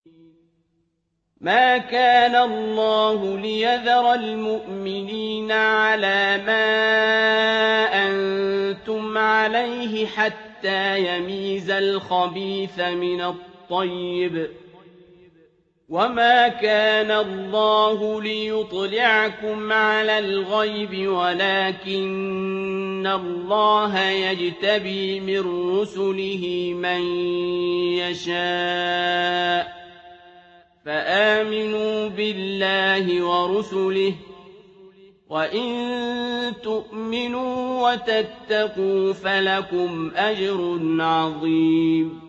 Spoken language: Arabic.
مَا كَانَ اللَّهُ لِيَذَرَ الْمُؤْمِنِينَ عَلَىٰ مَا أَنتُمْ عَلَيْهِ حَتَّىٰ يَمِيزَ الْخَبِيثَ مِنَ الطَّيِّبِ ۗ وَمَا كَانَ اللَّهُ لِيُطْلِعَكُمْ عَلَى الْغَيْبِ وَلَٰكِنَّ اللَّهَ يَجْتَبِي مِن رُّسُلِهِ مَن يَشَاءُ ۖ فَآمِنُوا بِاللَّهِ وَرُسُلِهِ ۚ وَإِن تُؤْمِنُوا وَتَتَّقُوا فَلَكُمْ أَجْرٌ عَظِيمٌ